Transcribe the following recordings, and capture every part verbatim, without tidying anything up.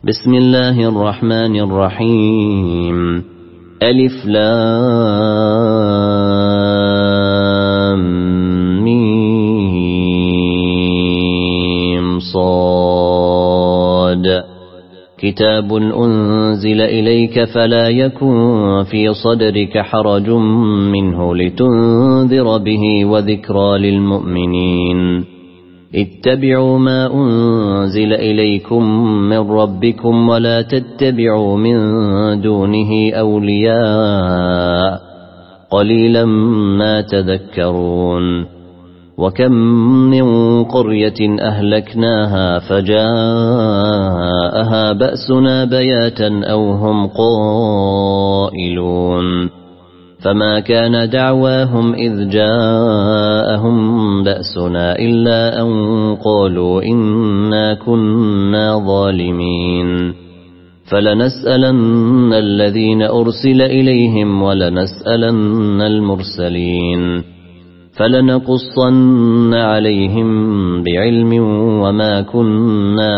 بسم الله الرحمن الرحيم. ألف لام ميم صاد. كتاب أنزل إليك فلا يكن في صدرك حرج منه لتنذر به وذكرى للمؤمنين. اتبعوا ما أنزل إليكم من ربكم ولا تتبعوا من دونه أولياء قليلا ما تذكرون. وكم من قرية أهلكناها فجاءها بأسنا بياتا أو هم قائلون. فما كان دعواهم إذ جاءهم بأسنا إلا أن قالوا إنا كنا ظالمين. فلنسألن الذين أرسل إليهم ولنسألن المرسلين. فلنقصن عليهم بعلم وما كنا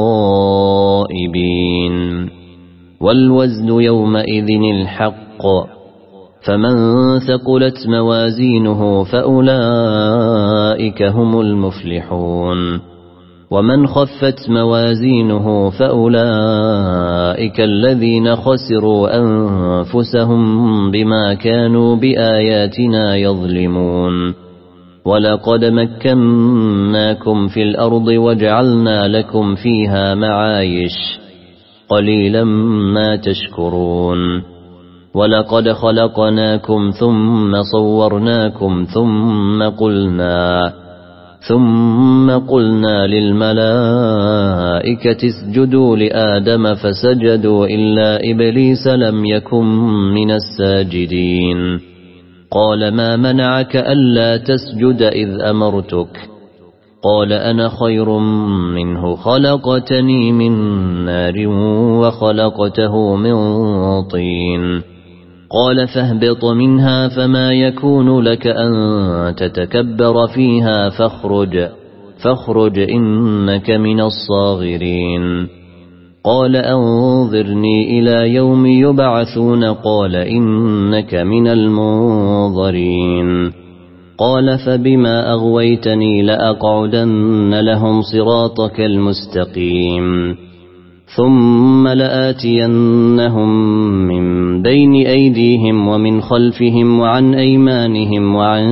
غائبين. والوزن يومئذ الحق. فمن ثقلت موازينه فأولئك هم المفلحون. ومن خفت موازينه فأولئك الذين خسروا أنفسهم بما كانوا بآياتنا يظلمون. ولقد مكناكم في الأرض وجعلنا لكم فيها معايش قليلا ما تشكرون. ولقد خلقناكم ثم صورناكم ثم قلنا ثم قلنا للملائكة اسجدوا لآدم فسجدوا إلا إبليس لم يكن من الساجدين. قال ما منعك ألا تسجد إذ أمرتك؟ قال أنا خير منه خلقتني من نار وخلقته من طين. قال فاهبط منها فما يكون لك أن تتكبر فيها فاخرج فاخرج إنك من الصاغرين. قال أنظرني إلى يوم يبعثون. قال إنك من المنظرين. قال فبما أغويتني لأقعدن لهم صراطك المستقيم ثم لآتينهم من بين أيديهم ومن خلفهم وعن أيمانهم وعن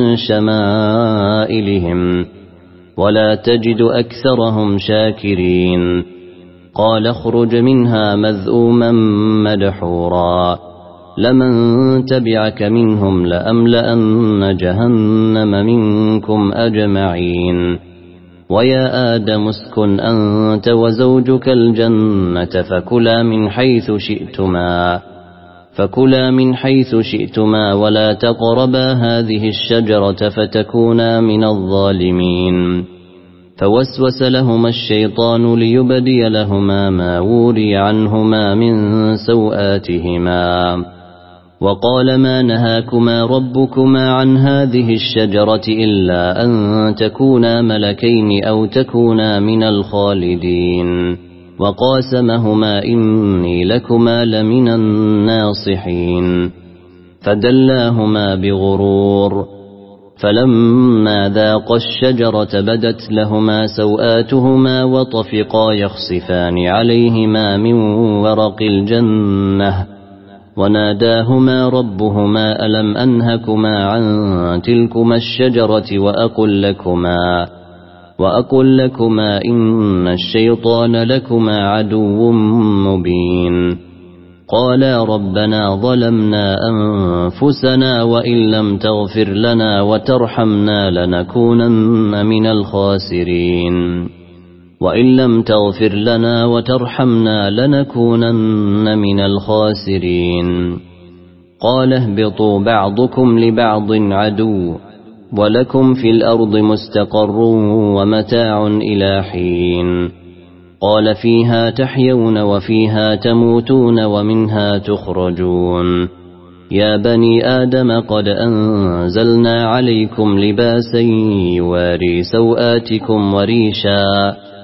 شمائلهم ولا تجد أكثرهم شاكرين. قال اخرج منها مذءوما مدحورا لمن تبعك منهم لأملأن جهنم منكم أجمعين. ويا آدم اسكن أنت وزوجك الجنة فكلا من حيث شئتما فكلا من حيث شئتما ولا تقربا هذه الشجرة فتكونا من الظالمين. فوسوس لهما الشيطان ليبدي لهما ما وري عنهما من سوآتهما. وقال ما نهاكما ربكما عن هذه الشجرة إلا أن تكونا ملكين أو تكونا من الخالدين. وقاسمهما إني لكما لمن الناصحين. فدلاهما بغرور. فلما ذاقا الشجرة بدت لهما سوآتهما وطفقا يخصفان عليهما من ورق الجنة. وناداهما ربهما ألم أنهكما عن تلكما الشجرة وأقل لكما, وأقل لكما إن الشيطان لكما عدو مبين. قالا ربنا ظلمنا أنفسنا وإن لم تغفر لنا وترحمنا لنكونن من الخاسرين. وإن لم تغفر لنا وترحمنا لنكونن من الخاسرين. قال اهبطوا بعضكم لبعض عدو ولكم في الأرض مستقر ومتاع إلى حين. قال فيها تحيون وفيها تموتون ومنها تخرجون. يا بني آدم قد أنزلنا عليكم لباسا يواري سوآتكم وريشا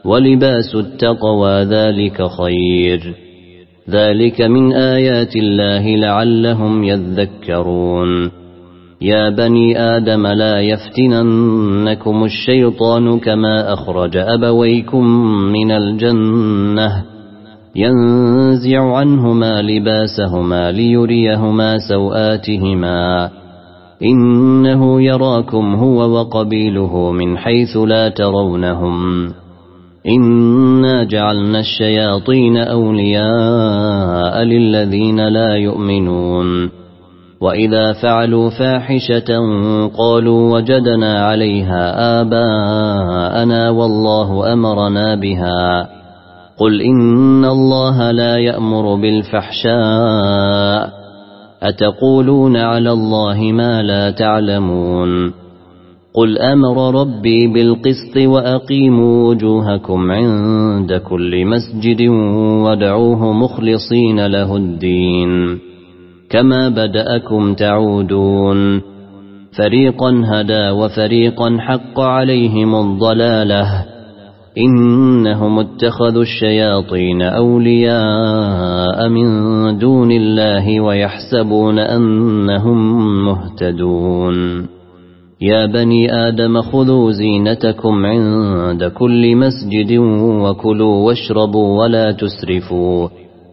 ولباس التقوى ذلك خير ذلك من آيات الله لعلهم يذكرون يا بني آدم لا يفتننكم الشيطان كما أخرج أبويكم من الجنة ينزع عنهما لباسهما ليريهما سوآتهما إنه يراكم هو وقبيله من حيث لا ترونهم إنا جعلنا الشياطين أولياء للذين لا يؤمنون وإذا فعلوا فاحشة قالوا وجدنا عليها آباءنا والله أمرنا بها قل إن الله لا يأمر بالفحشاء أتقولون على الله ما لا تعلمون قل أمر ربي بالقسط وأقيموا وجوهكم عند كل مسجد وادعوه مخلصين له الدين كما بدأكم تعودون فريقا هدى وفريقا حق عليهم الضلالة إنهم اتخذوا الشياطين أولياء من دون الله ويحسبون أنهم مهتدون يا بني آدم خذوا زينتكم عند كل مسجد وكلوا واشربوا ولا تسرفوا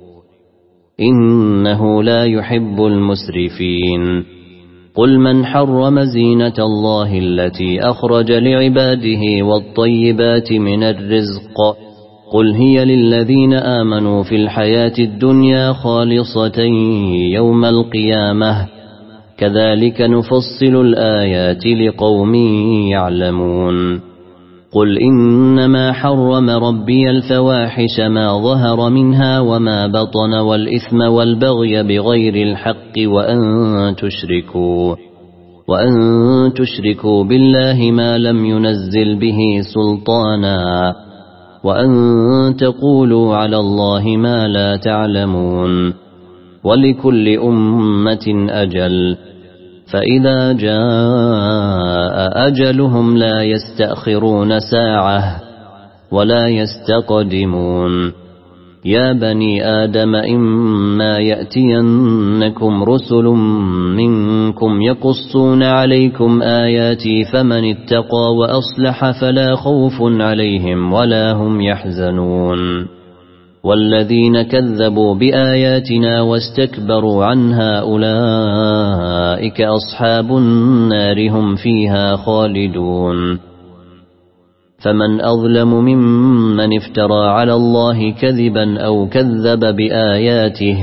إنه لا يحب المسرفين قل من حرم زينة الله التي أخرج لعباده والطيبات من الرزق قل هي للذين آمنوا في الحياة الدنيا خالصة يوم القيامة كذلك نفصل الآيات لقوم يعلمون قل إنما حرم ربي الفواحش ما ظهر منها وما بطن والإثم والبغي بغير الحق وأن تشركوا وأن تشركوا بالله ما لم ينزل به سلطانا وأن تقولوا على الله ما لا تعلمون ولكل أمة أجل فإذا جاء أجلهم لا يستأخرون ساعة ولا يستقدمون يا بني آدم إما يأتينكم رسل منكم يقصون عليكم آياتي فمن اتقى وأصلح فلا خوف عليهم ولا هم يحزنون والذين كذبوا بآياتنا واستكبروا عنها أولئك أصحاب النار هم فيها خالدون فمن أظلم ممن افترى على الله كذبا أو كذب بآياته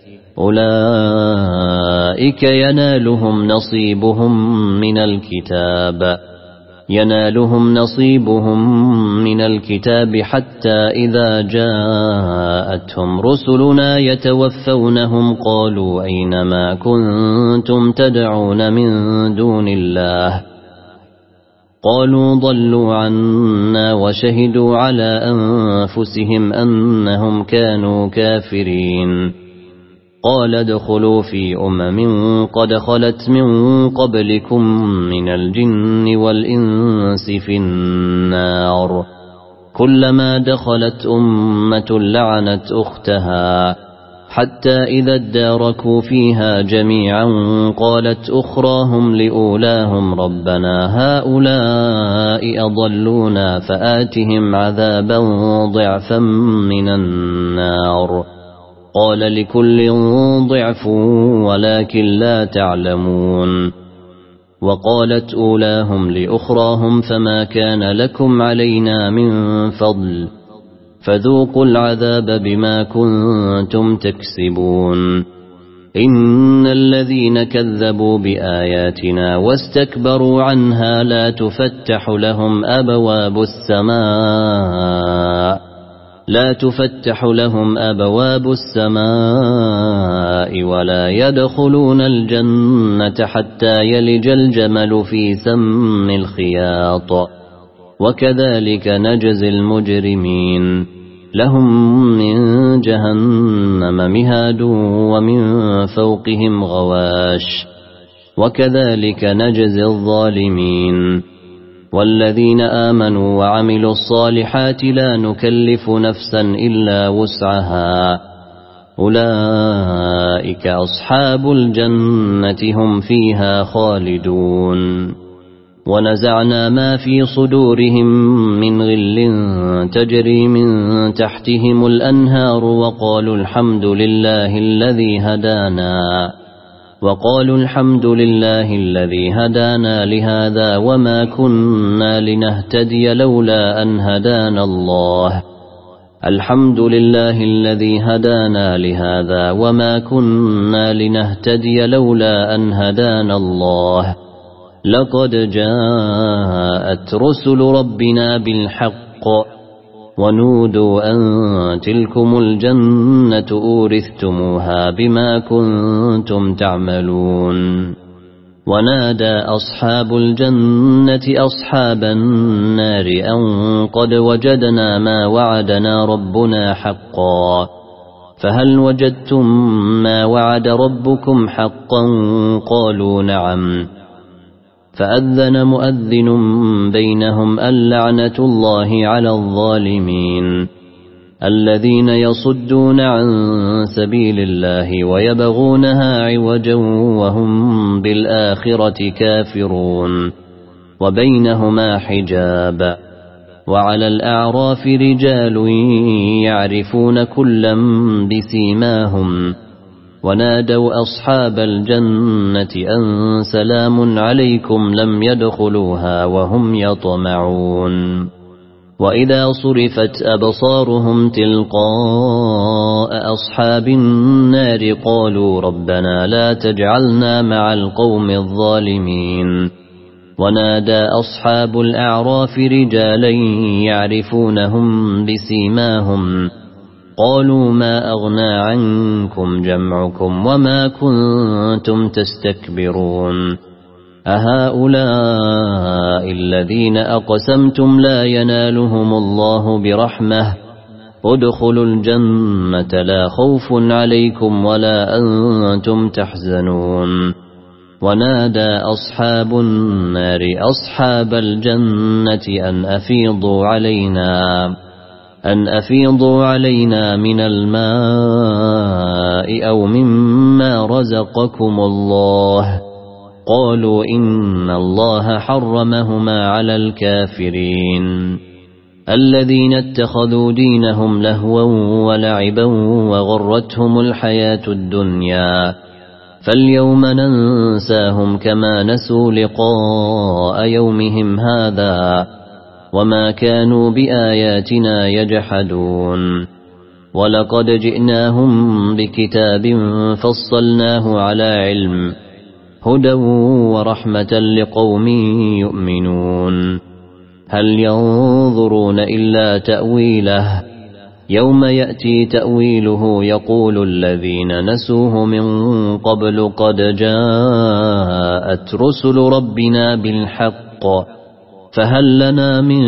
أولئك ينالهم نصيبهم من الكتاب ينالهم نصيبهم من الكتاب حتى إذا جاءتهم رسلنا يتوفونهم قالوا أينما كنتم تدعون من دون الله قالوا ضلوا عنا وشهدوا على أنفسهم أنهم كانوا كافرين قال ادخلوا في أمم قد خلت من قبلكم من الجن والإنس في النار كلما دخلت أمة لعنت أختها حتى إذا اداركوا فيها جميعا قالت أخراهم لأولاهم ربنا هؤلاء أضلونا فآتهم عذابا ضعفا من النار قال لكل ضعف ولكن لا تعلمون وقالت أولاهم لأخراهم فما كان لكم علينا من فضل فذوقوا العذاب بما كنتم تكسبون إن الذين كذبوا بآياتنا واستكبروا عنها لا تفتح لهم أبواب السماء لا تفتح لهم أبواب السماء ولا يدخلون الجنة حتى يلج الجمل في سم الخياط وكذلك نجزي المجرمين لهم من جهنم مهاد ومن فوقهم غواش وكذلك نجزي الظالمين والذين آمنوا وعملوا الصالحات لا نكلف نفسا إلا وسعها أولئك أصحاب الجنة هم فيها خالدون ونزعنا ما في صدورهم من غل تجري من تحتهم الأنهار وقالوا الحمد لله الذي هدانا وقالوا الحمد لله الذي هدانا لهذا وما كنا لنهتدي لولا أن هدانا الله الحمد لله الذي هدانا لهذا وما كنا لنهتدي لولا أن هدانا الله لقد جاءت رسل ربنا بالحق ونودوا أن تلكم الجنة أورثتموها بما كنتم تعملون ونادى أصحاب الجنة أصحاب النار أن قد وجدنا ما وعدنا ربنا حقا فهل وجدتم ما وعد ربكم حقا قالوا نعم فأذن مؤذن بينهم اللعنة الله على الظالمين الذين يصدون عن سبيل الله ويبغونها عوجا وهم بالآخرة كافرون وبينهما حجاب وعلى الأعراف رجال يعرفون كلا بسيماهم ونادوا أصحاب الجنة أن سلام عليكم لم يدخلوها وهم يطمعون وإذا صرفت أبصارهم تلقاء أصحاب النار قالوا ربنا لا تجعلنا مع القوم الظالمين ونادى أصحاب الأعراف رجالا يعرفونهم بسيماهم قالوا ما أغنى عنكم جمعكم وما كنتم تستكبرون أهؤلاء الذين أقسمتم لا ينالهم الله برحمة ادخلوا الجنة لا خوف عليكم ولا أنتم تحزنون ونادى أصحاب النار أصحاب الجنة أن أفيضوا علينا أن أفيضوا علينا من الماء أو مما رزقكم الله قالوا إن الله حرمهما على الكافرين الذين اتخذوا دينهم لهوا ولعبا وغرتهم الحياة الدنيا فاليوم ننساهم كما نسوا لقاء يومهم هذا وما كانوا بآياتنا يجحدون ولقد جئناهم بكتاب فصلناه على علم هدى ورحمة لقوم يؤمنون هل ينظرون إلا تأويله يوم يأتي تأويله يقول الذين نسوه من قبل قد جاءت رسل ربنا بالحق فهل لنا من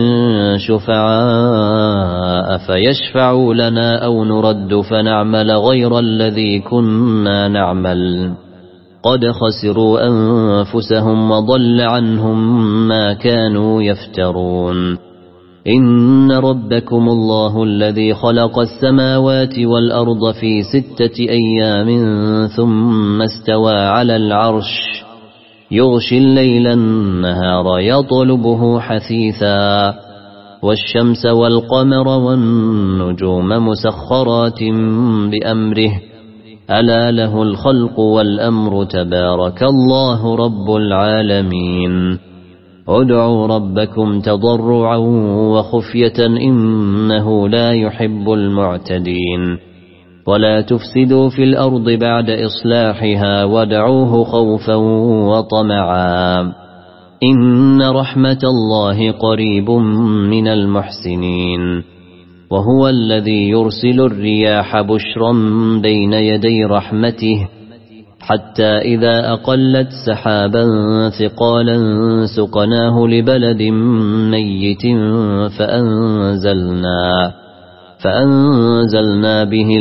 شفعاء فيشفعوا لنا أو نرد فنعمل غير الذي كنا نعمل قد خسروا أنفسهم وضل عنهم ما كانوا يفترون إن ربكم الله الذي خلق السماوات والأرض في ستة أيام ثم استوى على العرش يغشي الليل النهار يطلبه حثيثا والشمس والقمر والنجوم مسخرات بأمره ألا له الخلق والأمر تبارك الله رب العالمين ادعوا ربكم تضرعا وخفية إنه لا يحب المعتدين ولا تفسدوا في الأرض بعد إصلاحها وادعوه خوفا وطمعا إن رحمة الله قريب من المحسنين وهو الذي يرسل الرياح بشرا بين يدي رحمته حتى إذا أقلت سحابا ثقالا سقناه لبلد ميت فأنزلنا فأنزلنا به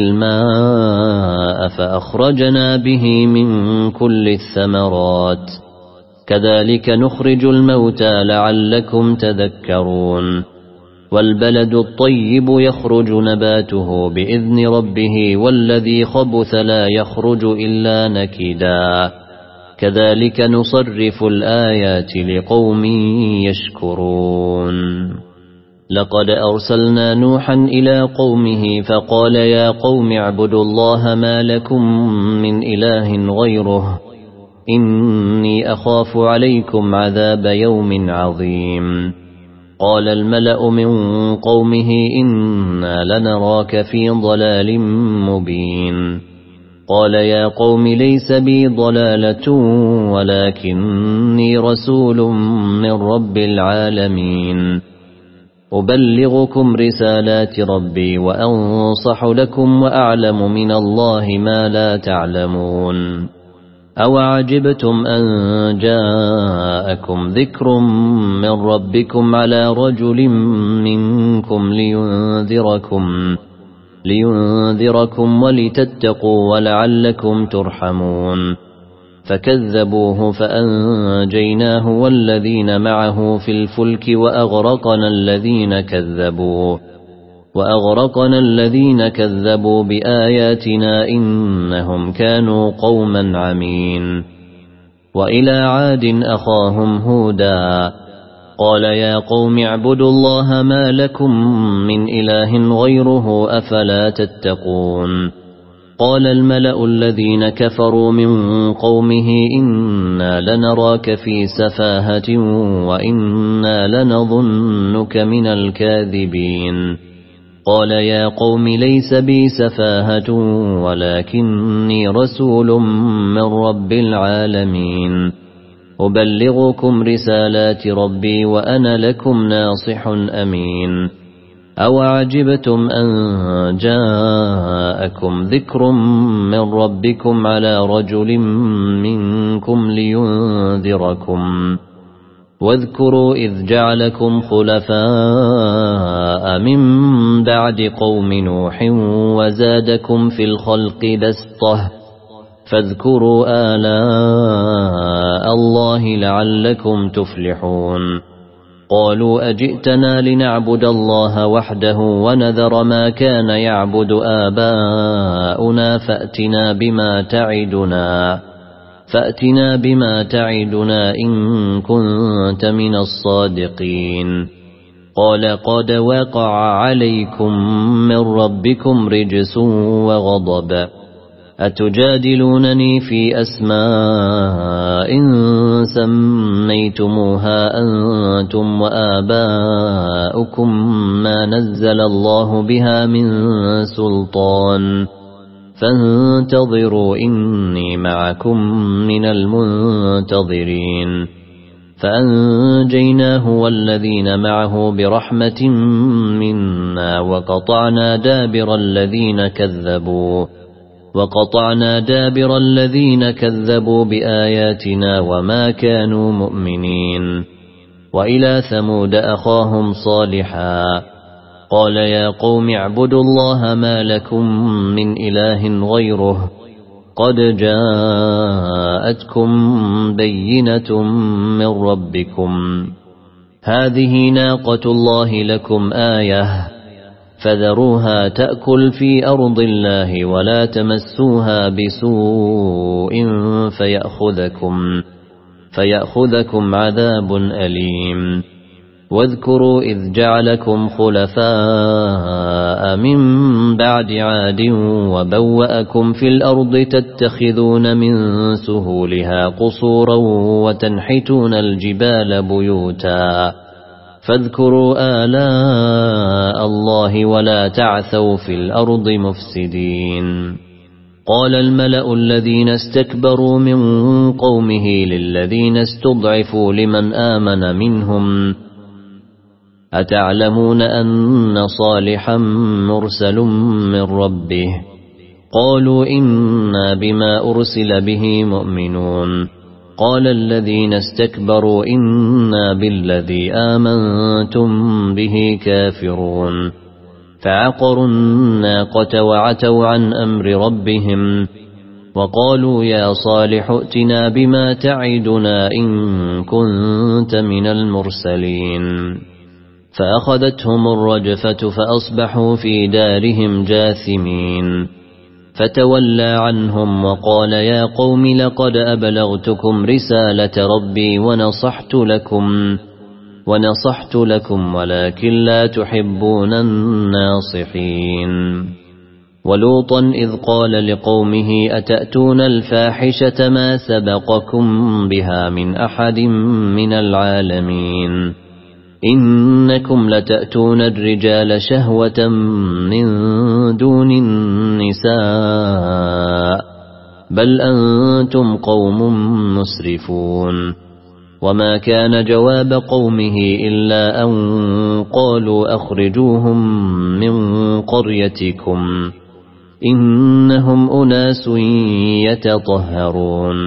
الماء فأخرجنا به من كل الثمرات كذلك نخرج الموتى لعلكم تذكرون والبلد الطيب يخرج نباته بإذن ربه والذي خبث لا يخرج إلا نكدا كذلك نصرف الآيات لقوم يشكرون لقد أرسلنا نوحا إلى قومه فقال يا قوم اعبدوا الله ما لكم من إله غيره إني أخاف عليكم عذاب يوم عظيم قال الملأ من قومه إنا لنراك في ضلال مبين قال يا قوم ليس بي ضلالة ولكني رسول من رب العالمين أبلغكم رسالات ربي وأنصح لكم وأعلم من الله ما لا تعلمون أوعجبتم أن جاءكم ذكر من ربكم على رجل منكم لينذركم لينذركم ولتتقوا ولعلكم ترحمون فكذبوه فأنجيناه والذين معه في الفلك وأغرقنا الذين كذبوا وأغرقنا الذين كذبوا بآياتنا إنهم كانوا قوما عمين وإلى عاد أخاهم هودا قال يا قوم اعبدوا الله ما لكم من إله غيره أفلا تتقون قال الملأ الذين كفروا من قومه إنا لنراك في سفاهة وإنا لنظنك من الكاذبين قال يا قوم ليس بي سفاهة ولكني رسول من رب العالمين أبلغكم رسالات ربي وأنا لكم ناصح أمين أوعجبتم أن جاءكم ذكر من ربكم على رجل منكم لينذركم واذكروا إذ جعلكم خلفاء من بعد قوم نوح وزادكم في الخلق بسطة فاذكروا آلاء الله لعلكم تفلحون قالوا أجئتنا لنعبد الله وحده ونذر ما كان يعبد آباؤنا فأتنا بما تعدنا فأتنا بما تعدنا إن كنت من الصادقين قال قد وقع عليكم من ربكم رجس وغضب أتجادلونني في أسماء سميتموها أنتم وآباؤكم ما نزل الله بها من سلطان فانتظروا إني معكم من المنتظرين فأنجيناه والذين معه برحمة منا وقطعنا دابر الذين كذبوا وقطعنا دابر الذين كذبوا بآياتنا وما كانوا مؤمنين وإلى ثمود أخاهم صالحا قال يا قوم اعبدوا الله ما لكم من إله غيره قد جاءتكم بينة من ربكم هذه ناقة الله لكم آية فذروها تأكل في أرض الله ولا تمسوها بسوء فيأخذكم, فيأخذكم عذاب أليم واذكروا إذ جعلكم خلفاء من بعد عاد وبوأكم في الأرض تتخذون من سهولها قصورا وتنحتون الجبال بيوتا فاذكروا آلاء الله ولا تعثوا في الأرض مفسدين قال الملأ الذين استكبروا من قومه للذين استضعفوا لمن آمن منهم أتعلمون أن صالحا مرسل من ربه قالوا إنا بما أرسل به مؤمنون قال الذين استكبروا إنا بالذي آمنتم به كافرون فعقروا الناقة وعتوا عن أمر ربهم وقالوا يا صالح ائتنا بما تعدنا إن كنت من المرسلين فأخذتهم الرجفة فأصبحوا في دارهم جاثمين فتولى عنهم وقال يا قوم لقد أبلغتكم رسالة ربي ونصحت لكم ونصحت لكم ولكن لا تحبون الناصحين ولوطا إذ قال لقومه أتأتون الفاحشة ما سبقكم بها من أحد من العالمين إنكم لتأتون الرجال شهوة من دون النساء بل أنتم قوم مسرفون وما كان جواب قومه إلا أن قالوا أخرجوهم من قريتكم إنهم أناس يتطهرون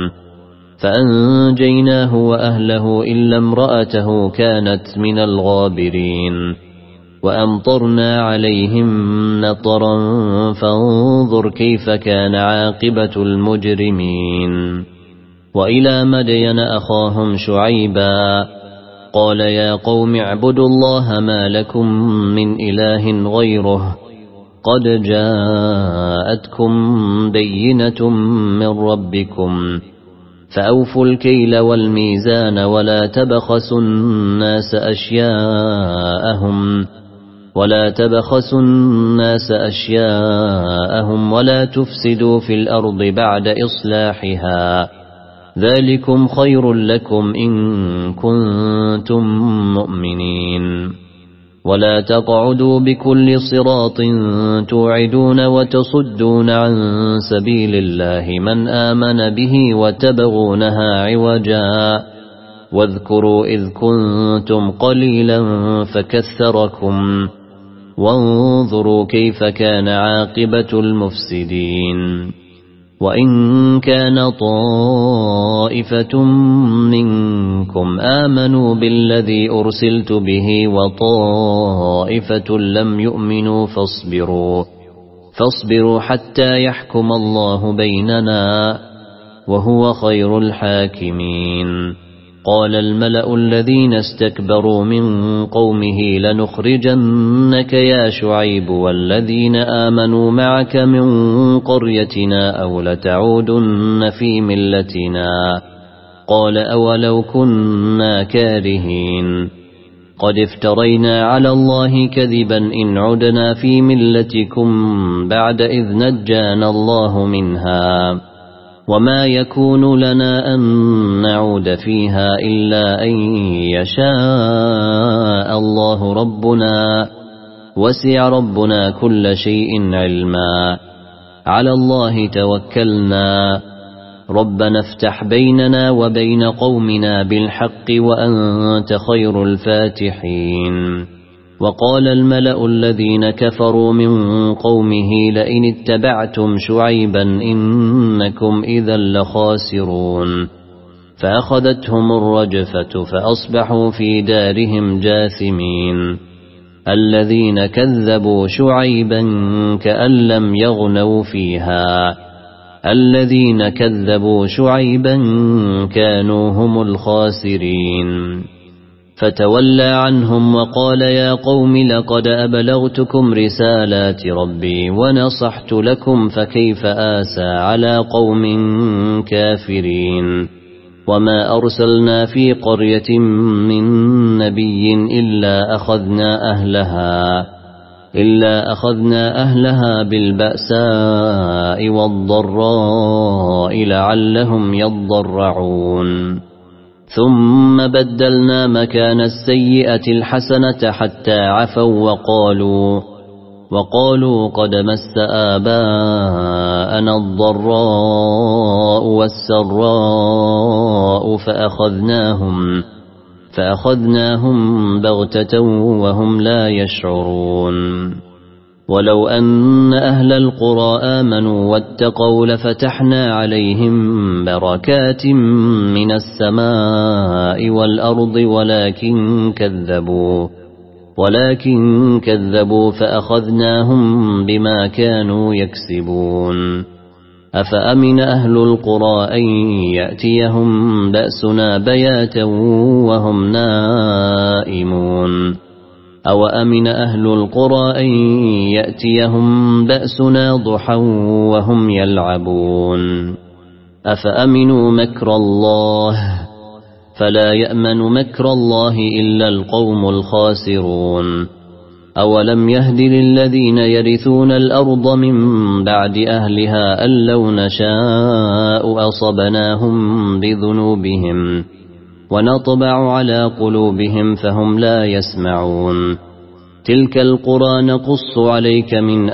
فأنجيناه وأهله إلا امرأته كانت من الغابرين وأمطرنا عليهم مطرا فانظر كيف كان عاقبة المجرمين وإلى مدين أخاهم شعيبا قال يا قوم اعبدوا الله ما لكم من إله غيره قد جاءتكم بينة من ربكم فأوفوا الكيل والميزان ولا تبخسوا الناس أشياءهم ولا تبخسوا الناس أشياءهم ولا تفسدوا في الأرض بعد إصلاحها ذلكم خير لكم إن كنتم مؤمنين ولا تقعدوا بكل صراط توعدون وتصدون عن سبيل الله من آمن به وتبغونها عوجا واذكروا إذ كنتم قليلا فكثركم وانظروا كيف كان عاقبة المفسدين وإن كان طائفة منكم آمنوا بالذي أرسلت به وطائفة لم يؤمنوا فاصبروا فاصبروا حتى يحكم الله بيننا وهو خير الحاكمين قال الملأ الذين استكبروا من قومه لنخرجنك يا شعيب والذين آمنوا معك من قريتنا أو لتعودن في ملتنا قال أولو كنا كارهين قد افترينا على الله كذبا إن عدنا في ملتكم بعد إذ نجانا الله منها وما يكون لنا أن نعود فيها إلا أن يشاء الله ربنا وسع ربنا كل شيء علما على الله توكلنا ربنا افتح بيننا وبين قومنا بالحق وأنت خير الفاتحين وقال الملأ الذين كفروا من قومه لئن اتبعتم شعيبا إنكم إذا لخاسرون فأخذتهم الرجفة فأصبحوا في دارهم جاثمين الذين كذبوا شعيبا كأن لم يغنوا فيها الذين كذبوا شعيبا كانوا هم الخاسرين فتولى عنهم وقال يا قوم لقد أبلغتكم رسالات ربي ونصحت لكم فكيف آسى على قوم كافرين وما أرسلنا في قرية من نبي إلا أخذنا أهلها إلا أخذنا أهلها بالبأساء والضراء لعلهم يضرعون ثم بدلنا مكان السيئة الحسنة حتى عفوا وقالوا وقالوا قد مس آباءنا الضراء والسراء فأخذناهم فأخذناهم بغتة وهم لا يشعرون ولو أن أهل القرى آمنوا واتقوا لفتحنا عليهم بركات من السماء والأرض ولكن كذبوا ولكن كذبوا فأخذناهم بما كانوا يكسبون أفأمن أهل القرى أن يأتيهم بأسنا بياتا وهم نائمون أو أمن أهل القرى أن يأتيهم بأسنا ضحى وهم يلعبون أفأمنوا مكر الله فلا يأمن مكر الله إلا القوم الخاسرون أولم يهد للذين يرثون الأرض من بعد أهلها أن لو نشاء أصبناهم بذنوبهم ونطبع على قلوبهم فهم لا يسمعون تلك القرى نقص عليك من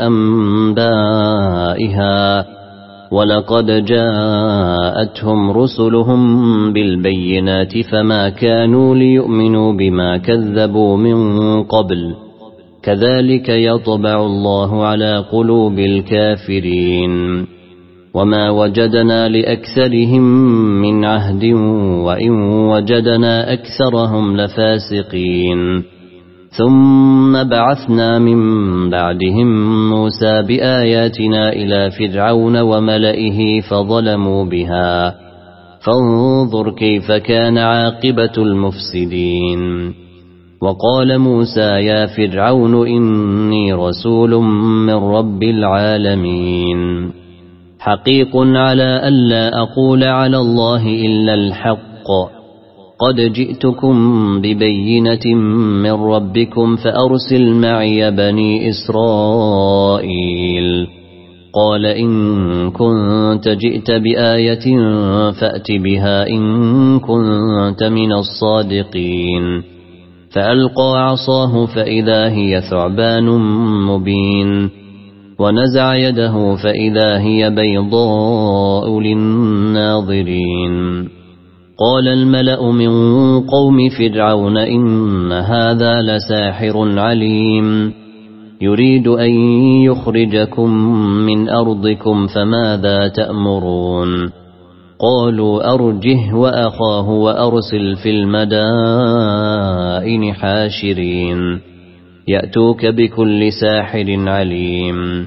أنبائها ولقد جاءتهم رسلهم بالبينات فما كانوا ليؤمنوا بما كذبوا من قبل كذلك يطبع الله على قلوب الكافرين وما وجدنا لأكثرهم من عهد وإن وجدنا أكثرهم لفاسقين ثم بعثنا من بعدهم موسى بآياتنا إلى فرعون وملئه فظلموا بها فانظر كيف كان عاقبة المفسدين وقال موسى يا فرعون إني رسول من رب العالمين حقيق على ألا أقول على الله إلا الحق قد جئتكم ببينة من ربكم فأرسل معي بني إسرائيل قال إن كنت جئت بآية فأت بها إن كنت من الصادقين فألقى عصاه فإذا هي ثعبان مبين ونزع يده فإذا هي بيضاء للناظرين قال الملأ من قوم فرعون إن هذا لساحر عليم يريد أن يخرجكم من أرضكم فماذا تأمرون قالوا أرجه وأخاه وأرسل في المدائن حاشرين يأتوك بكل ساحر عليم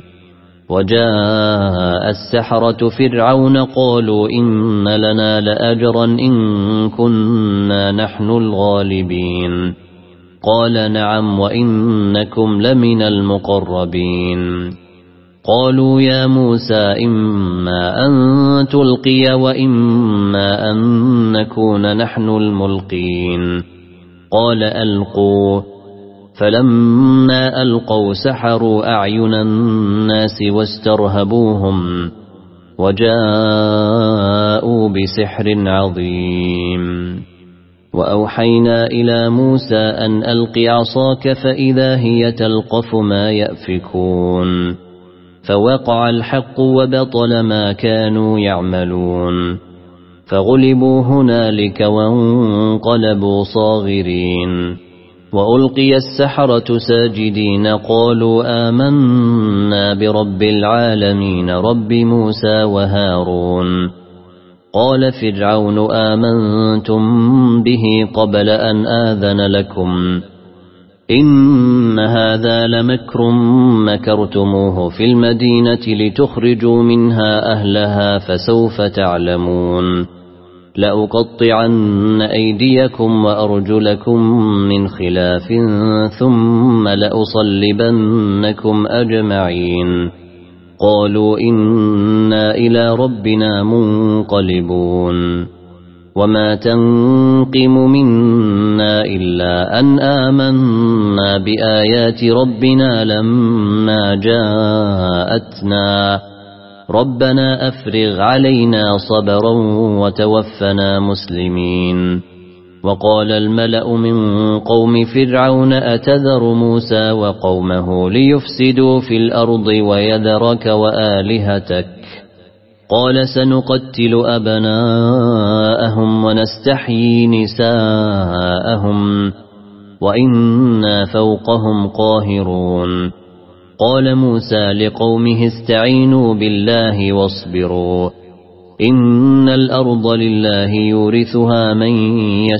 وجاء السحرة فرعون قالوا إن لنا لأجرا إن كنا نحن الغالبين قال نعم وإنكم لمن المقربين قالوا يا موسى إما أن تلقي وإما أن نكون نحن الملقين قال ألقوا فلما ألقوا سحروا أعين الناس واسترهبوهم وجاءوا بسحر عظيم وأوحينا إلى موسى أن ألق عصاك فإذا هي تلقف ما يأفكون فوقع الحق وبطل ما كانوا يعملون فغلبوا هنالك وانقلبوا صاغرين وألقي السحرة ساجدين قالوا آمنا برب العالمين رب موسى وهارون قال فرعون آمنتم به قبل أن آذن لكم إن هذا لمكر مكرتموه في المدينة لتخرجوا منها أهلها فسوف تعلمون لأقطعن أيديكم وأرجلكم من خلاف ثم لأصلبنكم أجمعين قالوا إنا إلى ربنا منقلبون وما تنقم منا إلا أن آمنا بآيات ربنا لما جاءتنا ربنا أفرغ علينا صبرا وتوفنا مسلمين وقال الملأ من قوم فرعون أتذر موسى وقومه ليفسدوا في الأرض ويذرك وآلهتك قال سنقتل أبناءهم ونستحيي نساءهم وإنا فوقهم قاهرون قال موسى لقومه استعينوا بالله واصبروا إن الأرض لله يورثها من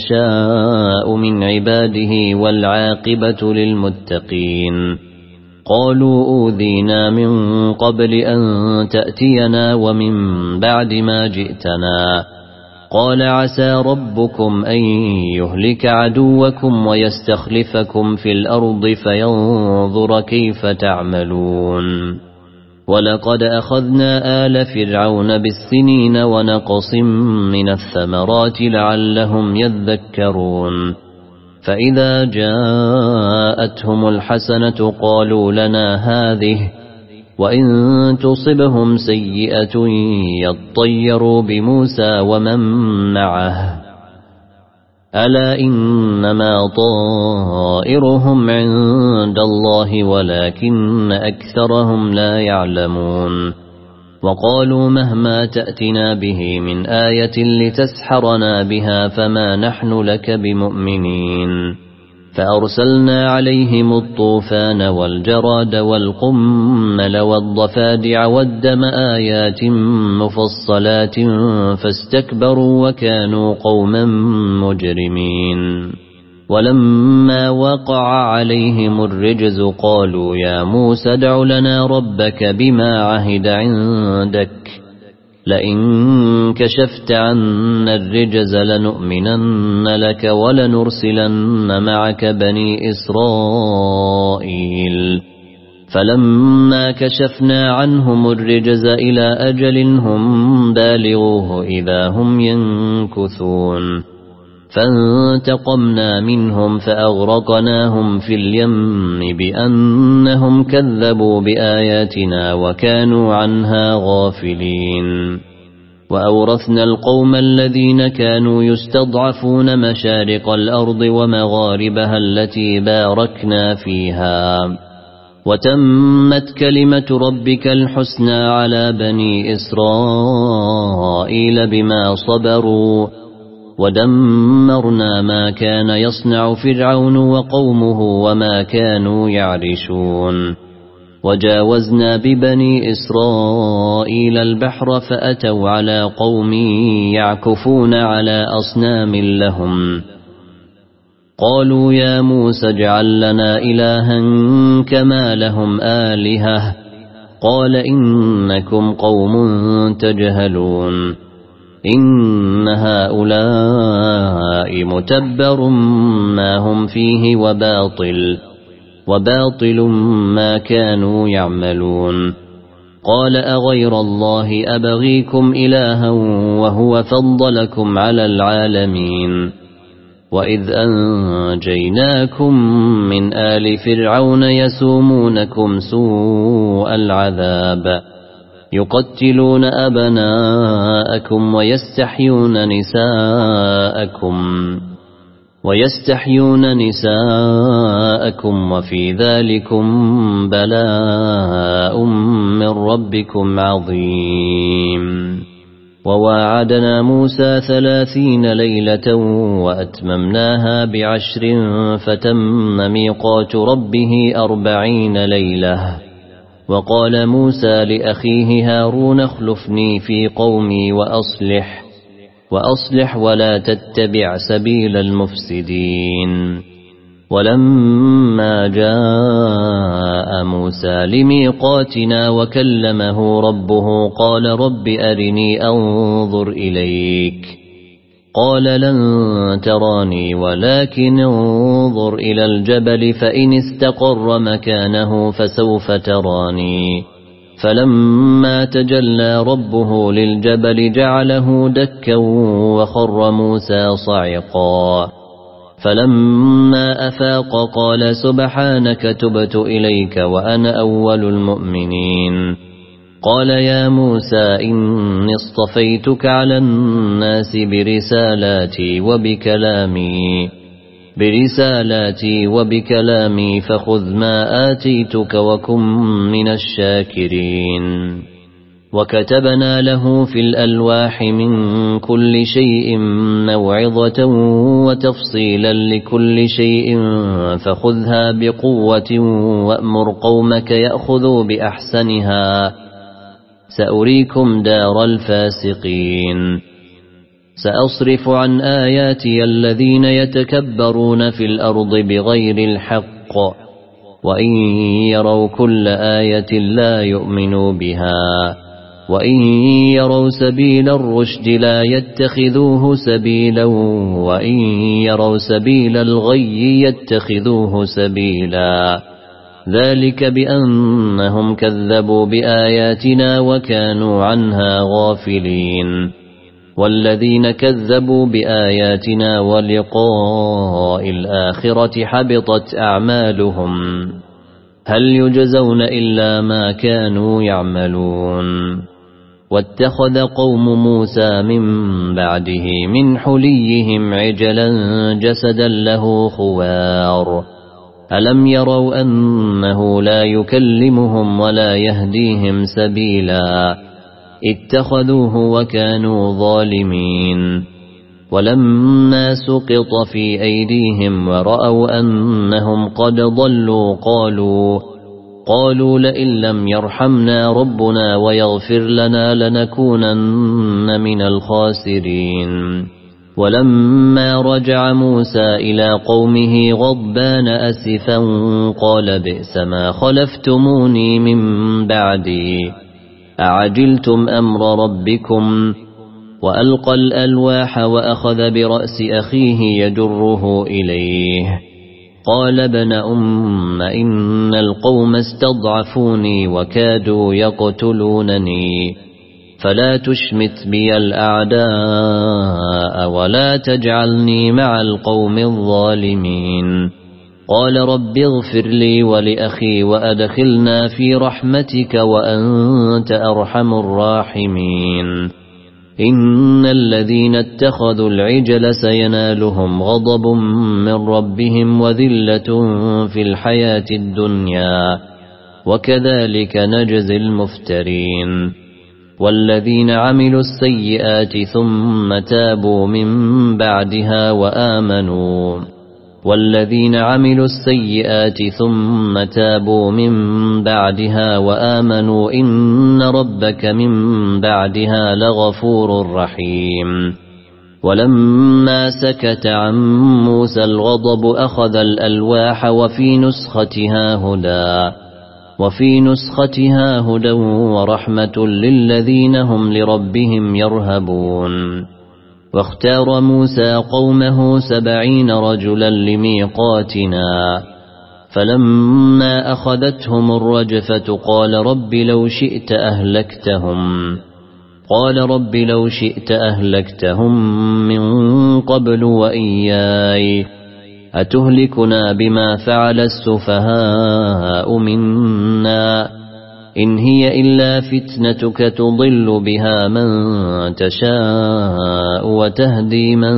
يشاء من عباده والعاقبة للمتقين قالوا أوذينا من قبل أن تأتينا ومن بعد ما جئتنا قال عسى ربكم أن يهلك عدوكم ويستخلفكم في الأرض فينظر كيف تعملون ولقد أخذنا آل فرعون بالسنين ونقص من الثمرات لعلهم يذكرون فإذا جاءتهم الحسنة قالوا لنا هذه وإن تصبهم سيئة يطيروا بموسى ومن معه ألا إنما طائرهم عند الله ولكن أكثرهم لا يعلمون وقالوا مهما تأتنا به من آية لتسحرنا بها فما نحن لك بمؤمنين فأرسلنا عليهم الطوفان والجراد والقمل والضفادع والدم آيات مفصلات فاستكبروا وكانوا قوما مجرمين ولما وقع عليهم الرجز قالوا يا موسى ادع لنا ربك بما عهد عندك لئن كشفت عنا الرجز لنؤمنن لك ولنرسلن معك بني إسرائيل فلما كشفنا عنهم الرجز إلى أجل هم بالغوه إذا هم ينكثون فانتقمنا منهم فأغرقناهم في اليم بأنهم كذبوا بآياتنا وكانوا عنها غافلين وأورثنا القوم الذين كانوا يستضعفون مشارق الأرض ومغاربها التي باركنا فيها وتمت كلمة ربك الحسنى على بني إسرائيل بما صبروا ودمرنا ما كان يصنع فرعون وقومه وما كانوا يعرشون وجاوزنا ببني إسرائيل البحر فأتوا على قوم يعكفون على أصنام لهم قالوا يا موسى اجعل لنا إلها كما لهم آلهة قال إنكم قوم تجهلون إن هؤلاء متبر ما هم فيه وباطل وباطل ما كانوا يعملون قال أغير الله أبغيكم إلها وهو فضلكم على العالمين وإذ أنجيناكم من آل فرعون يسومونكم سوء العذاب يقتلون أبناءكم ويستحيون نساءكم ويستحيون نساءكم وفي ذلكم بلاء من ربكم عظيم وواعدنا موسى ثلاثين ليلة وأتممناها بعشر فتم ميقات ربه أربعين ليلة وقال موسى لأخيه هارون اخلفني في قومي وأصلح وأصلح ولا تتبع سبيل المفسدين ولما جاء موسى لميقاتنا وكلمه ربه قال رب أرني أنظر إليك قال لن تراني ولكن انظر إلى الجبل فإن استقر مكانه فسوف تراني فلما تجلى ربه للجبل جعله دكا وخر موسى صعقا فلما أفاق قال سبحانك تبت إليك وأنا أول المؤمنين قال يا موسى إني اصطفيتك على الناس برسالاتي وبكلامي برسالاتي وبكلامي فخذ ما آتيتك وكن من الشاكرين وكتبنا له في الألواح من كل شيء موعظة وتفصيلا لكل شيء فخذها بقوة وأمر قومك يأخذوا بأحسنها سأريكم دار الفاسقين سأصرف عن آياتي الذين يتكبرون في الأرض بغير الحق وإن يروا كل آية لا يؤمنوا بها وإن يروا سبيل الرشد لا يتخذوه سبيلا وإن يروا سبيل الغي يتخذوه سبيلا ذلك بأنهم كذبوا بآياتنا وكانوا عنها غافلين والذين كذبوا بآياتنا ولقاء الآخرة حبطت أعمالهم هل يجزون إلا ما كانوا يعملون واتخذ قوم موسى من بعده من حليهم عجلا جسدا له خوار ألم يروا أنه لا يكلمهم ولا يهديهم سبيلا اتخذوه وكانوا ظالمين ولما سقط في أيديهم ورأوا أنهم قد ضلوا قالوا قالوا لئن لم يرحمنا ربنا ويغفر لنا لنكونن من الخاسرين ولما رجع موسى إلى قومه غضبان أسفا قال بئس ما خلفتموني من بعدي أعجلتم أمر ربكم وألقى الألواح وأخذ برأس أخيه يجره إليه قال ابن أم إن القوم استضعفوني وكادوا يقتلونني فلا تشمت بي الأعداء ولا تجعلني مع القوم الظالمين قال رب اغفر لي ولأخي وأدخلنا في رحمتك وأنت أرحم الراحمين إن الذين اتخذوا العجل سينالهم غضب من ربهم وذلة في الحياة الدنيا وكذلك نجزي المفترين والذين عملوا السيئات ثم تابوا من بعدها وآمنوا والذين عملوا السيئات ثم تابوا من بعدها وآمنوا إن ربك من بعدها لغفور رحيم ولما سكت عن موسى الغضب أخذ الألواح وفي نسختها هدى وفي نسختها هدى ورحمة للذين هم لربهم يرهبون واختار موسى قومه سبعين رجلا لميقاتنا فلما أخذتهم الرجفة قال رب لو شئت أهلكتهم قال رب لو شئت أهلكتهم من قبل وإياي أتهلكنا بما فعل السفهاء منا إن هي إلا فتنتك تضل بها من تشاء وتهدي من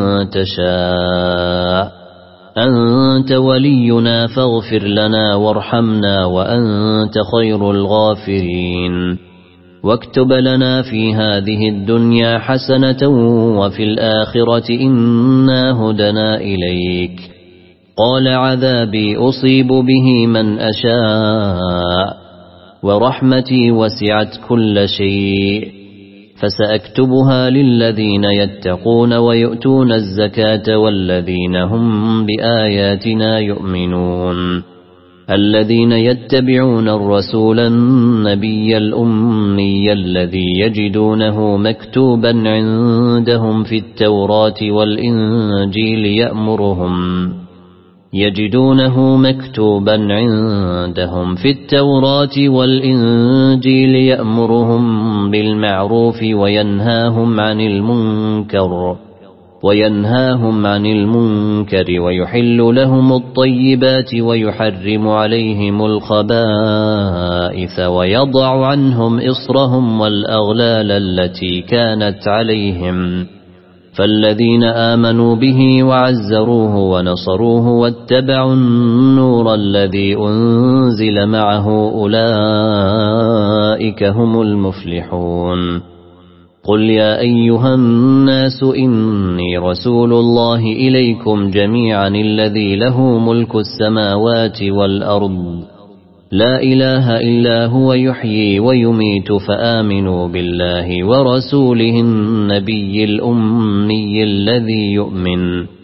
تشاء أنت ولينا فاغفر لنا وارحمنا وأنت خير الغافرين واكتب لنا في هذه الدنيا حسنة وفي الآخرة إنا هدنا إليك قال عذابي أصيب به من أشاء ورحمتي وسعت كل شيء فسأكتبها للذين يتقون ويؤتون الزكاة والذين هم بآياتنا يؤمنون الذين يتبعون الرسول النبي الأمي الذي يجدونه مكتوبا عندهم في التوراة والإنجيل يأمرهم يجدونه مكتوبا عندهم في التوراة والإنجيل يأمرهم بالمعروف وينهاهم عن المنكر وينهاهم عن المنكر ويحل لهم الطيبات ويحرم عليهم الخبائث ويضع عنهم إصرهم والأغلال التي كانت عليهم فالذين آمنوا به وعزروه ونصروه واتبعوا النور الذي أنزل معه أولئك هم المفلحون قل يا أيها الناس إني رسول الله إليكم جميعا الذي له ملك السماوات والأرض لا إله إلا هو يحيي ويميت فآمنوا بالله ورسوله النبي الأمي الذي يؤمن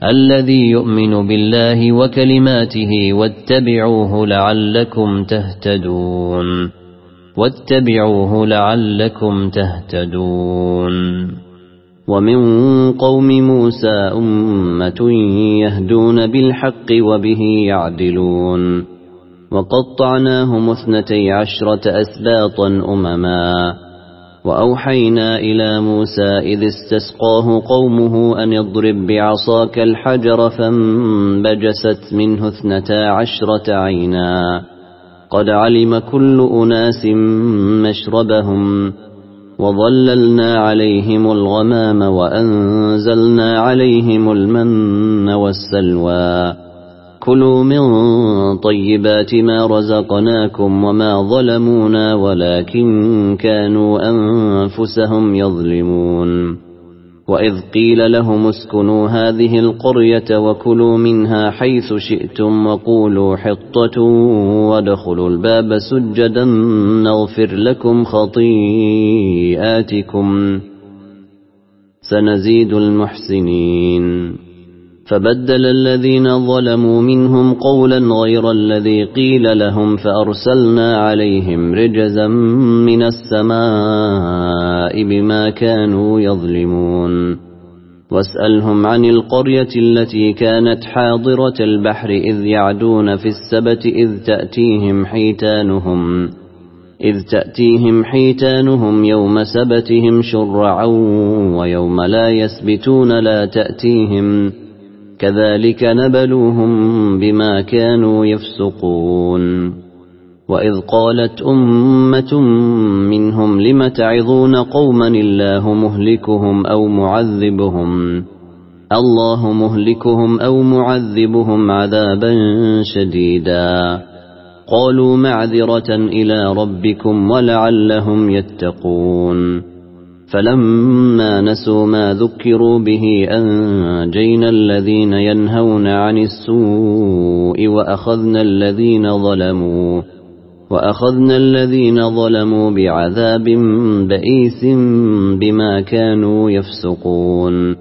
الذي يؤمن بالله وكلماته واتبعوه لعلكم تهتدون واتبعوه لعلكم تهتدون ومن قوم موسى أمة يهدون بالحق وبه يعدلون وقطعناهم اثنتي عشرة أسباطا أمما وأوحينا إلى موسى إذ استسقاه قومه أن يضرب بعصاك الحجر فانبجست منه اثنتا عشرة عينا قد علم كل أناس مشربهم وظللنا عليهم الغمام وأنزلنا عليهم المن والسلوى كلوا من طيبات ما رزقناكم وما ظلمونا ولكن كانوا أنفسهم يظلمون وإذ قيل لهم اسكنوا هذه القرية وكلوا منها حيث شئتم وقولوا حطة وادخلوا الباب سجدا نغفر لكم خطيئاتكم سنزيد المحسنين فبدل الذين ظلموا منهم قولا غير الذي قيل لهم فأرسلنا عليهم رجزا من السماء بما كانوا يظلمون واسألهم عن القرية التي كانت حاضرة البحر إذ يعدون في السبت إذ تأتيهم حيتانهم إذ تأتيهم حيتانهم يوم سبتهم شرعا ويوم لا يسبتون لا تأتيهم كذلك نبلوهم بما كانوا يفسقون وإذ قالت أمة منهم لم تعظون قوما الله مهلكهم أو معذبهم الله مهلكهم أو معذبهم عذابا شديدا قالوا معذرة إلى ربكم ولعلهم يتقون فلما نسوا ما ذكروا به أنجينا الذين ينهون عن السوء وأخذنا الذين ظلموا وأخذنا الذين ظلموا بعذاب بئيس بما كانوا يفسقون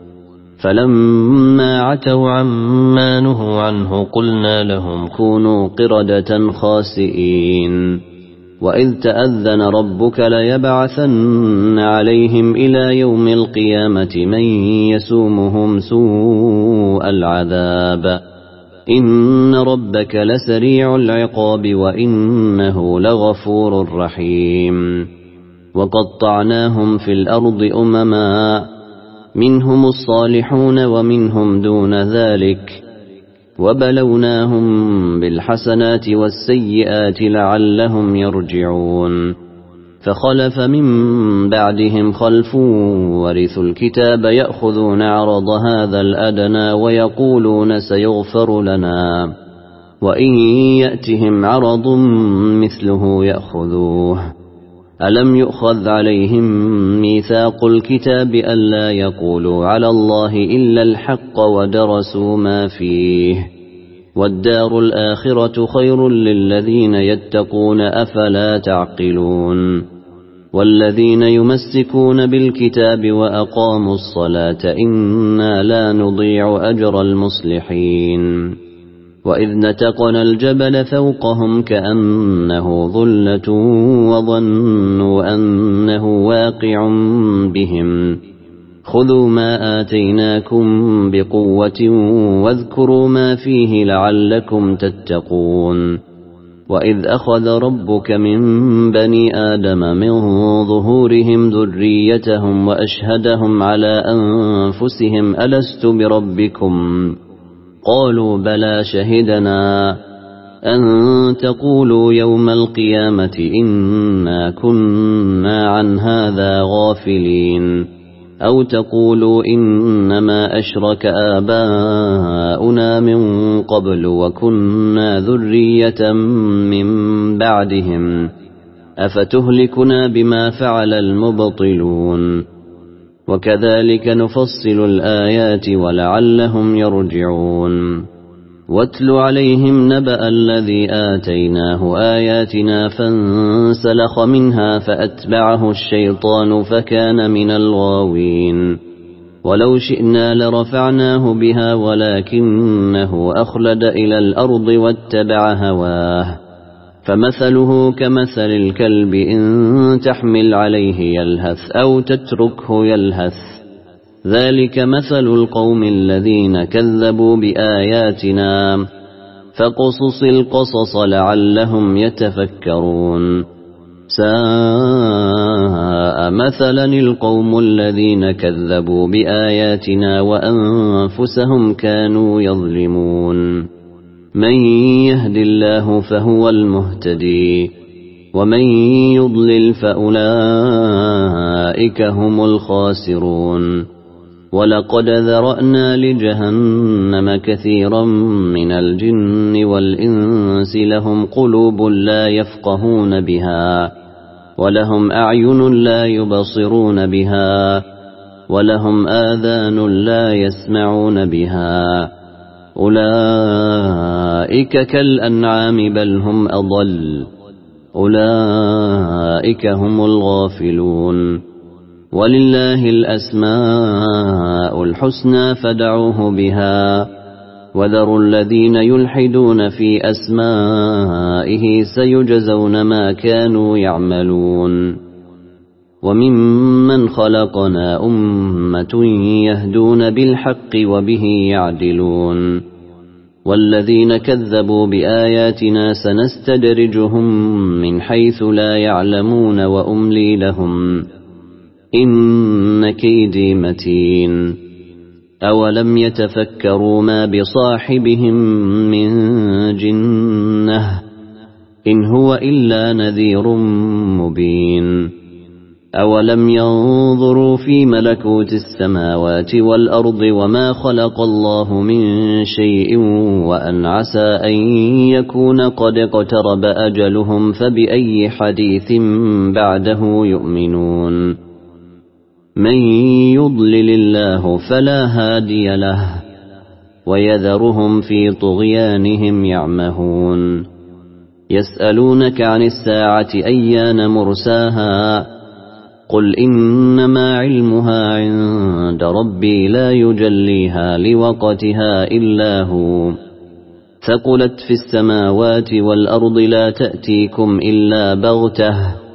فلما عتوا عما نهوا عنه قلنا لهم كونوا قردة خاسئين وإذ تأذن ربك ليبعثن عليهم إلى يوم القيامة من يسومهم سوء العذاب إن ربك لسريع العقاب وإنه لغفور رحيم وقطعناهم في الأرض أمما منهم الصالحون ومنهم دون ذلك وبلوناهم بالحسنات والسيئات لعلهم يرجعون فخلف من بعدهم خلف ورثوا الكتاب يأخذون عرض هذا الأدنى ويقولون سيغفر لنا وإن يأتهم عرض مثله يأخذوه ألم يؤخذ عليهم ميثاق الكتاب ألا يقولوا على الله إلا الحق ودرسوا ما فيه والدار الآخرة خير للذين يتقون أفلا تعقلون والذين يمسكون بالكتاب وأقاموا الصلاة إنا لا نضيع أجر المصلحين وإذ نتقنا الجبل فوقهم كأنه ظلة وظنوا أنه واقع بهم خذوا ما آتيناكم بقوة واذكروا ما فيه لعلكم تتقون وإذ أخذ ربك من بني آدم من ظهورهم ذريتهم وأشهدهم على أنفسهم ألست بربكم قالوا بلى شهدنا أن تقولوا يوم القيامة إنا كنا عن هذا غافلين أو تقولوا إنما أشرك آباؤنا من قبل وكنا ذرية من بعدهم أفتهلكنا بما فعل المبطلون وكذلك نفصل الآيات ولعلهم يرجعون واتل عليهم نبأ الذي آتيناه آياتنا فانسلخ منها فأتبعه الشيطان فكان من الغاوين ولو شئنا لرفعناه بها ولكنه أخلد إلى الأرض واتبع هواه فمثله كمثل الكلب إن تحمل عليه يلهث أو تتركه يلهث ذلك مثل القوم الذين كذبوا بآياتنا فقصص القصص لعلهم يتفكرون ساء مثلا القوم الذين كذبوا بآياتنا وأنفسهم كانوا يظلمون من يهد الله فهو المهتدي ومن يضلل فأولئك هم الخاسرون ولقد ذرأنا لجهنم كثيرا من الجن والإنس لهم قلوب لا يفقهون بها ولهم أعين لا يبصرون بها ولهم آذان لا يسمعون بها أولئك كالأنعام بل هم أضل أولئك هم الغافلون ولله الأسماء الحسنى فادعوه بها وذروا الذين يلحدون في أسمائه سيجزون ما كانوا يعملون وممن خلقنا أمة يهدون بالحق وبه يعدلون والذين كذبوا بآياتنا سنستدرجهم من حيث لا يعلمون وأملي لهم إن كيدي متين أولم يتفكروا ما بصاحبهم من جنة إن هو إلا نذير مبين أولم ينظروا في ملكوت السماوات والأرض وما خلق الله من شيء وأن عسى أن يكون قد اقترب أجلهم فبأي حديث بعده يؤمنون من يضلل الله فلا هادي له ويذرهم في طغيانهم يعمهون يسألونك عن الساعة أيان مرساها قل إنما علمها عند ربي لا يجليها لوقتها إلا هو ثقلت في السماوات والأرض لا تأتيكم إلا بغته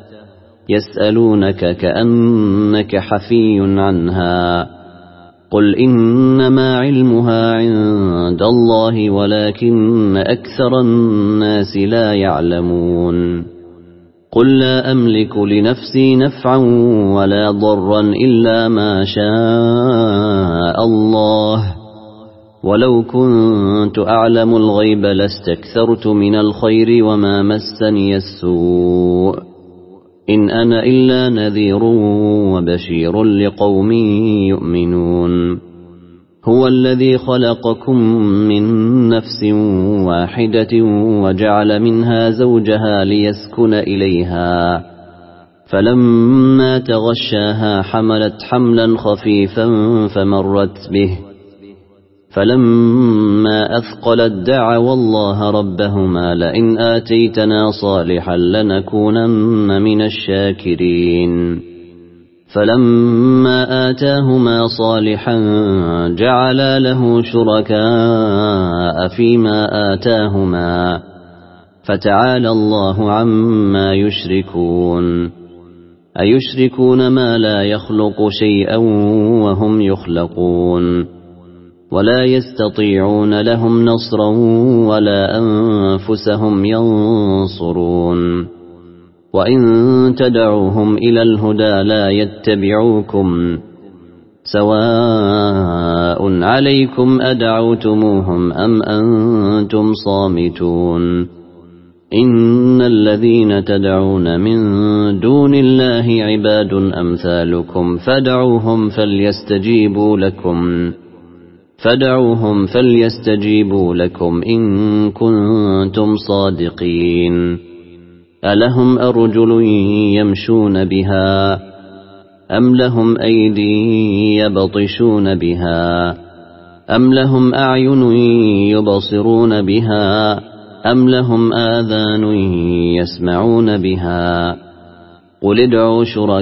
يسألونك كأنك حفي عنها قل إنما علمها عند الله ولكن أكثر الناس لا يعلمون قل لا أملك لنفسي نفعا ولا ضرا إلا ما شاء الله ولو كنت أعلم الغيب لاستكثرت من الخير وما مسني السوء إن أنا إلا نذير وبشير لقوم يؤمنون هو الذي خلقكم من نفس واحدة وجعل منها زوجها ليسكن إليها فلما تغشاها حملت حملا خفيفا فمرت به فلما أثقلت دعوا الله ربهما لئن آتيتنا صالحا لنكونن من الشاكرين فلما آتاهما صالحا جعلا له شركاء فيما آتاهما فتعالى الله عما يشركون أيشركون ما لا يخلق شيئا وهم يخلقون ولا يستطيعون لهم نصرا ولا أنفسهم ينصرون وإن تدعوهم إلى الهدى لا يتبعوكم سواء عليكم أدعوتموهم أم أنتم صامتون إن الذين تدعون من دون الله عباد أمثالكم فدعوهم فليستجيبوا لكم فدعوهم فليستجيبوا لكم إن كنتم صادقين ألهم أرجل يمشون بها أم لهم أيدي يبطشون بها أم لهم أعين يبصرون بها أم لهم آذان يسمعون بها قل ادعوا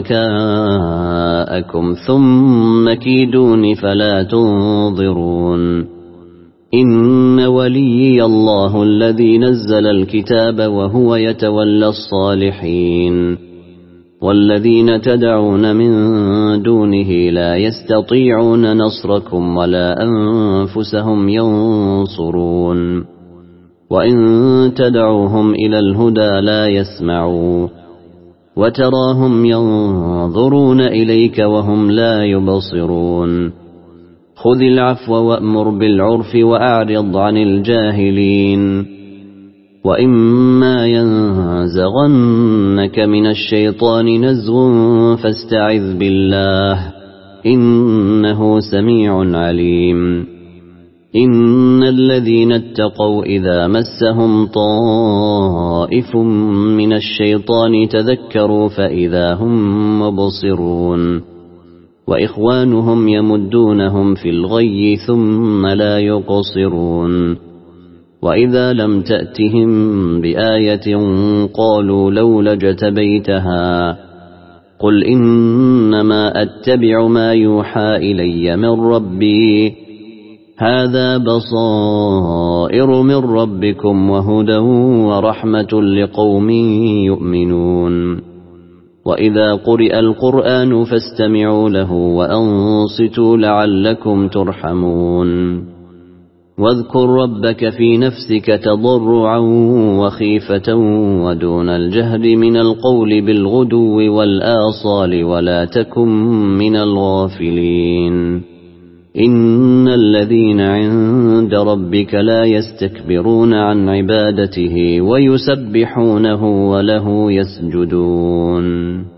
شركاءكم ثم كيدون فلا تنظرون إن وليي الله الذي نزل الكتاب وهو يتولى الصالحين والذين تدعون من دونه لا يستطيعون نصركم ولا أنفسهم ينصرون وإن تدعوهم إلى الهدى لا يسمعوا وتراهم ينظرون إليك وهم لا يبصرون خذ العفو وأمر بالعرف وأعرض عن الجاهلين وإما ينزغنك من الشيطان نزغ فاستعذ بالله إنه سميع عليم إن الذين اتقوا إذا مسهم طائف من الشيطان تذكروا فإذا هم مبصرون وإخوانهم يمدونهم في الغي ثم لا يقصرون وإذا لم تأتهم بآية قالوا لولا اجتبيتها قل إنما أتبع ما يوحى إلي من ربي هذا بصائر من ربكم وهدى ورحمة لقوم يؤمنون وإذا قرئ القرآن فاستمعوا له وأنصتوا لعلكم ترحمون واذكر ربك في نفسك تضرعا وخيفة ودون الجهر من القول بالغدو والآصال ولا تكن من الغافلين إن الذين عند ربك لا يستكبرون عن عبادته ويسبحونه وله يسجدون